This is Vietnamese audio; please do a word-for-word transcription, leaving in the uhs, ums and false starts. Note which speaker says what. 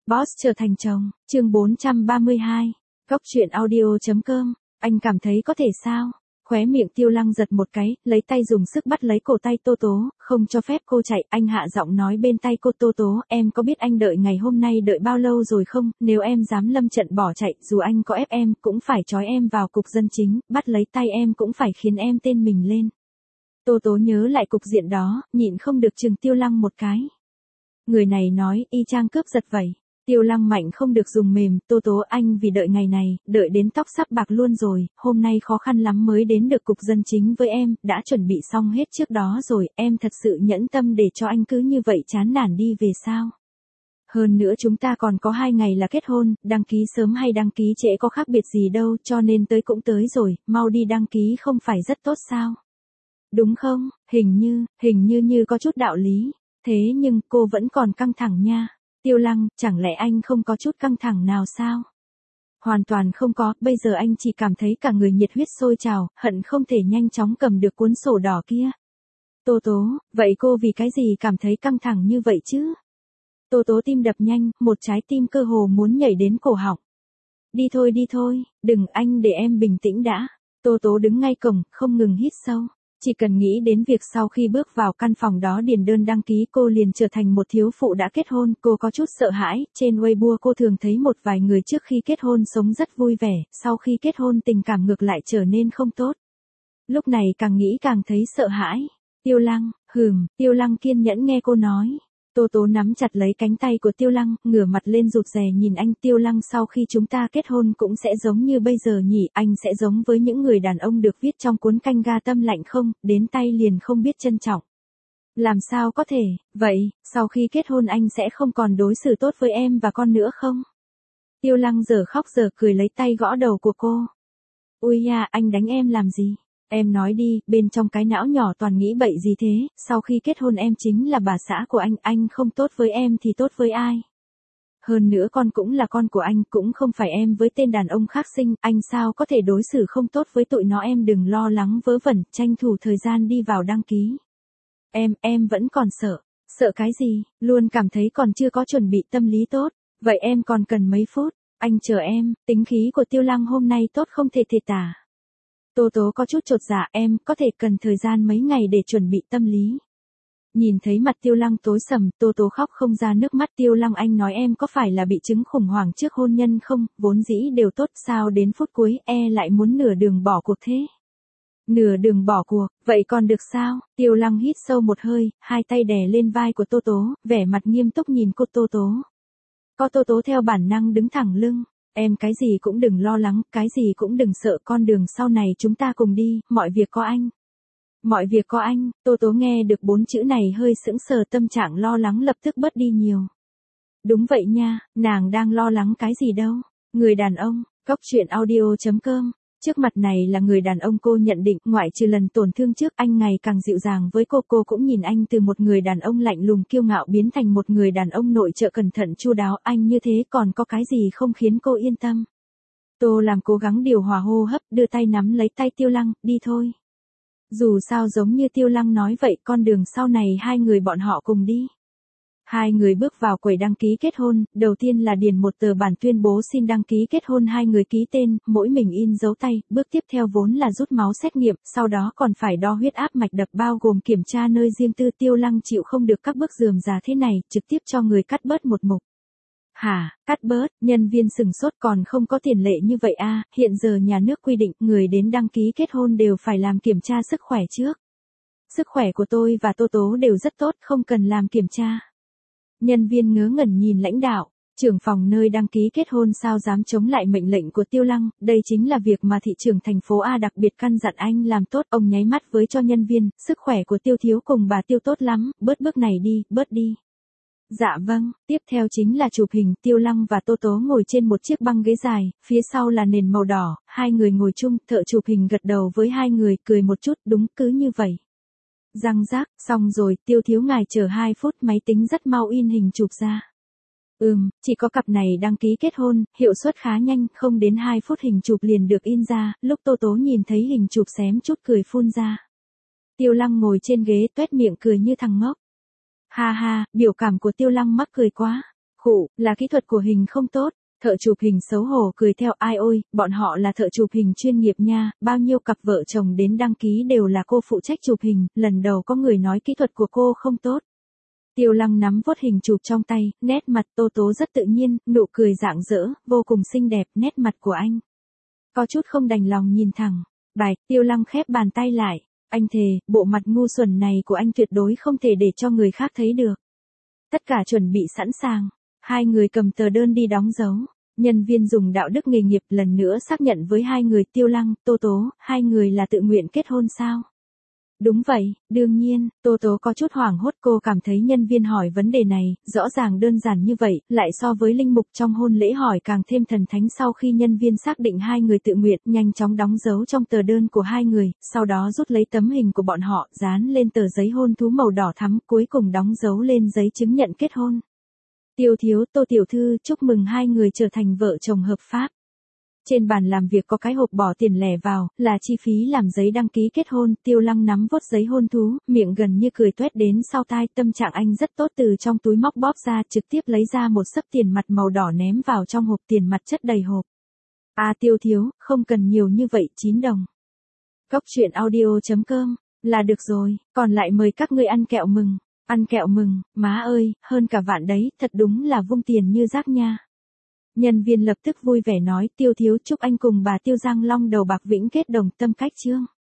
Speaker 1: Boss trở thành chồng, chương bốn trăm ba mươi hai. Góc truyện audio.com, anh cảm thấy có thể sao? Khóe miệng Tiêu Lăng giật một cái, lấy tay dùng sức bắt lấy cổ tay Tô Tố, không cho phép cô chạy, anh hạ giọng nói bên tay cô Tô Tố, em có biết anh đợi ngày hôm nay đợi bao lâu rồi không, nếu em dám lâm trận bỏ chạy, dù anh có ép em, cũng phải trói em vào cục dân chính, bắt lấy tay em cũng phải khiến em tên mình lên. Tô Tố nhớ lại cục diện đó, nhịn không được chừng Tiêu Lăng một cái. Người này nói, y chang cướp giật vậy. Tiêu Lăng mạnh không được dùng mềm, Tô Tố anh vì đợi ngày này, đợi đến tóc sắp bạc luôn rồi, hôm nay khó khăn lắm mới đến được cục dân chính với em, đã chuẩn bị xong hết trước đó rồi, em thật sự nhẫn tâm để cho anh cứ như vậy chán nản đi về sao? Hơn nữa chúng ta còn có hai ngày là kết hôn, đăng ký sớm hay đăng ký trễ có khác biệt gì đâu, cho nên tới cũng tới rồi, mau đi đăng ký không phải rất tốt sao? Đúng không, hình như, hình như như có chút đạo lý, thế nhưng cô vẫn còn căng thẳng nha. Tiêu Lăng, chẳng lẽ anh không có chút căng thẳng nào sao? Hoàn toàn không có, bây giờ anh chỉ cảm thấy cả người nhiệt huyết sôi trào, hận không thể nhanh chóng cầm được cuốn sổ đỏ kia. Tô Tố, vậy cô vì cái gì cảm thấy căng thẳng như vậy chứ? Tô Tố tim đập nhanh, một trái tim cơ hồ muốn nhảy đến cổ họng. Đi thôi đi thôi, đừng anh để em bình tĩnh đã. Tô Tố đứng ngay cổng, không ngừng hít sâu. Chỉ cần nghĩ đến việc sau khi bước vào căn phòng đó điền đơn đăng ký cô liền trở thành một thiếu phụ đã kết hôn, cô có chút sợ hãi, trên Weibo cô thường thấy một vài người trước khi kết hôn sống rất vui vẻ, sau khi kết hôn tình cảm ngược lại trở nên không tốt. Lúc này càng nghĩ càng thấy sợ hãi. Tiêu Lăng, hừm, Tiêu Lăng kiên nhẫn nghe cô nói. Tô Tố nắm chặt lấy cánh tay của Tiêu Lăng, ngửa mặt lên rụt rè nhìn anh. Tiêu Lăng, sau khi chúng ta kết hôn cũng sẽ giống như bây giờ nhỉ, anh sẽ giống với những người đàn ông được viết trong cuốn Canh Ga Tâm Lạnh không, đến tay liền không biết trân trọng. Làm sao có thể, vậy, sau khi kết hôn anh sẽ không còn đối xử tốt với em và con nữa không? Tiêu Lăng giờ khóc giờ cười lấy tay gõ đầu của cô. Ui ya, anh đánh em làm gì? Em nói đi, bên trong cái não nhỏ toàn nghĩ bậy gì thế, sau khi kết hôn em chính là bà xã của anh, anh không tốt với em thì tốt với ai? Hơn nữa con cũng là con của anh, cũng không phải em với tên đàn ông khác sinh, anh sao có thể đối xử không tốt với tụi nó, em đừng lo lắng vớ vẩn, tranh thủ thời gian đi vào đăng ký. Em, em vẫn còn sợ, sợ cái gì, luôn cảm thấy còn chưa có chuẩn bị tâm lý tốt, vậy em còn cần mấy phút, anh chờ em, tính khí của Tiêu Lăng hôm nay tốt không thể thể tả. Tô Tố có chút chột dạ, em có thể cần thời gian mấy ngày để chuẩn bị tâm lý. Nhìn thấy mặt Tiêu Lăng tối sầm, Tô Tố khóc không ra nước mắt. Tiêu Lăng, anh nói em có phải là bị chứng khủng hoảng trước hôn nhân không, vốn dĩ đều tốt sao đến phút cuối e lại muốn nửa đường bỏ cuộc thế. Nửa đường bỏ cuộc, vậy còn được sao? Tiêu Lăng hít sâu một hơi, hai tay đè lên vai của Tô Tố, vẻ mặt nghiêm túc nhìn cô Tô Tố. Có Tô Tố theo bản năng đứng thẳng lưng. Em cái gì cũng đừng lo lắng, cái gì cũng đừng sợ, con đường sau này chúng ta cùng đi, mọi việc có anh. Mọi việc có anh, Tô Tố nghe được bốn chữ này hơi sững sờ, tâm trạng lo lắng lập tức bớt đi nhiều. Đúng vậy nha, nàng đang lo lắng cái gì đâu. Người đàn ông, góc truyện audio.com. Trước mặt này là người đàn ông cô nhận định, ngoại trừ lần tổn thương trước, anh ngày càng dịu dàng với cô, cô cũng nhìn anh từ một người đàn ông lạnh lùng kiêu ngạo biến thành một người đàn ông nội trợ cẩn thận chu đáo, anh như thế còn có cái gì không khiến cô yên tâm. Tô làm cố gắng điều hòa hô hấp, đưa tay nắm lấy tay Tiêu Lăng, đi thôi. Dù sao giống như Tiêu Lăng nói vậy, con đường sau này hai người bọn họ cùng đi. Hai người bước vào quầy đăng ký kết hôn, đầu tiên là điền một tờ bản tuyên bố xin đăng ký kết hôn, hai người ký tên, mỗi mình in dấu tay, bước tiếp theo vốn là rút máu xét nghiệm, sau đó còn phải đo huyết áp mạch đập bao gồm kiểm tra nơi riêng tư. Tiêu Lăng chịu không được các bước rườm rà thế này, trực tiếp cho người cắt bớt một mục. Hả, cắt bớt, nhân viên sừng sốt, còn không có tiền lệ như vậy à, hiện giờ nhà nước quy định người đến đăng ký kết hôn đều phải làm kiểm tra sức khỏe trước. Sức khỏe của tôi và Tô Tố đều rất tốt, không cần làm kiểm tra. Nhân viên ngớ ngẩn nhìn lãnh đạo, trưởng phòng nơi đăng ký kết hôn sao dám chống lại mệnh lệnh của Tiêu Lăng, đây chính là việc mà thị trưởng thành phố A đặc biệt căn dặn anh làm tốt. Ông nháy mắt với cho nhân viên, sức khỏe của Tiêu thiếu cùng bà Tiêu tốt lắm, bớt bước này đi, bớt đi. Dạ vâng, tiếp theo chính là chụp hình. Tiêu Lăng và Tô Tố ngồi trên một chiếc băng ghế dài, phía sau là nền màu đỏ, hai người ngồi chung, thợ chụp hình gật đầu với hai người, cười một chút, đúng cứ như vậy. Răng rác, xong rồi, Tiêu thiếu ngài chờ hai phút, máy tính rất mau in hình chụp ra. Ừm, chỉ có cặp này đăng ký kết hôn, hiệu suất khá nhanh, không đến hai phút hình chụp liền được in ra, lúc Tô Tố nhìn thấy hình chụp xém chút cười phun ra. Tiêu Lăng ngồi trên ghế tuét miệng cười như thằng ngốc. Ha ha, biểu cảm của Tiêu Lăng mắc cười quá. Khụ, là kỹ thuật của hình không tốt. Thợ chụp hình xấu hổ cười theo, ai ôi, bọn họ là thợ chụp hình chuyên nghiệp nha, bao nhiêu cặp vợ chồng đến đăng ký đều là cô phụ trách chụp hình, lần đầu có người nói kỹ thuật của cô không tốt. Tiêu Lăng nắm vuốt hình chụp trong tay, nét mặt Tô Tố rất tự nhiên, nụ cười rạng rỡ, vô cùng xinh đẹp, nét mặt của anh. Có chút không đành lòng nhìn thẳng. Bài, Tiêu Lăng khép bàn tay lại. Anh thề, bộ mặt ngu xuẩn này của anh tuyệt đối không thể để cho người khác thấy được. Tất cả chuẩn bị sẵn sàng. Hai người cầm tờ đơn đi đóng dấu. Nhân viên dùng đạo đức nghề nghiệp lần nữa xác nhận với hai người, Tiêu Lăng, Tô Tố, hai người là tự nguyện kết hôn sao? Đúng vậy, đương nhiên. Tô Tố có chút hoảng hốt, cô cảm thấy nhân viên hỏi vấn đề này, rõ ràng đơn giản như vậy, lại so với linh mục trong hôn lễ hỏi càng thêm thần thánh. Sau khi nhân viên xác định hai người tự nguyện, nhanh chóng đóng dấu trong tờ đơn của hai người, sau đó rút lấy tấm hình của bọn họ, dán lên tờ giấy hôn thú màu đỏ thắm, cuối cùng đóng dấu lên giấy chứng nhận kết hôn. Tiêu thiếu, Tô tiểu thư, chúc mừng hai người trở thành vợ chồng hợp pháp. Trên bàn làm việc có cái hộp bỏ tiền lẻ vào, là chi phí làm giấy đăng ký kết hôn. Tiêu Lăng nắm vuốt giấy hôn thú, miệng gần như cười toét đến sau tai, tâm trạng anh rất tốt, từ trong túi móc bóp ra, trực tiếp lấy ra một xấp tiền mặt màu đỏ ném vào trong hộp, tiền mặt chất đầy hộp. À Tiêu thiếu, không cần nhiều như vậy, chín đồng. Cốc truyện audio chấm com, là được rồi, còn lại mời các ngươi ăn kẹo mừng. Ăn kẹo mừng, má ơi, hơn cả vạn đấy, thật đúng là vung tiền như rác nha. Nhân viên lập tức vui vẻ nói, Tiêu thiếu, chúc anh cùng bà Tiêu Giang Long đầu bạc vĩnh kết đồng tâm cách chương.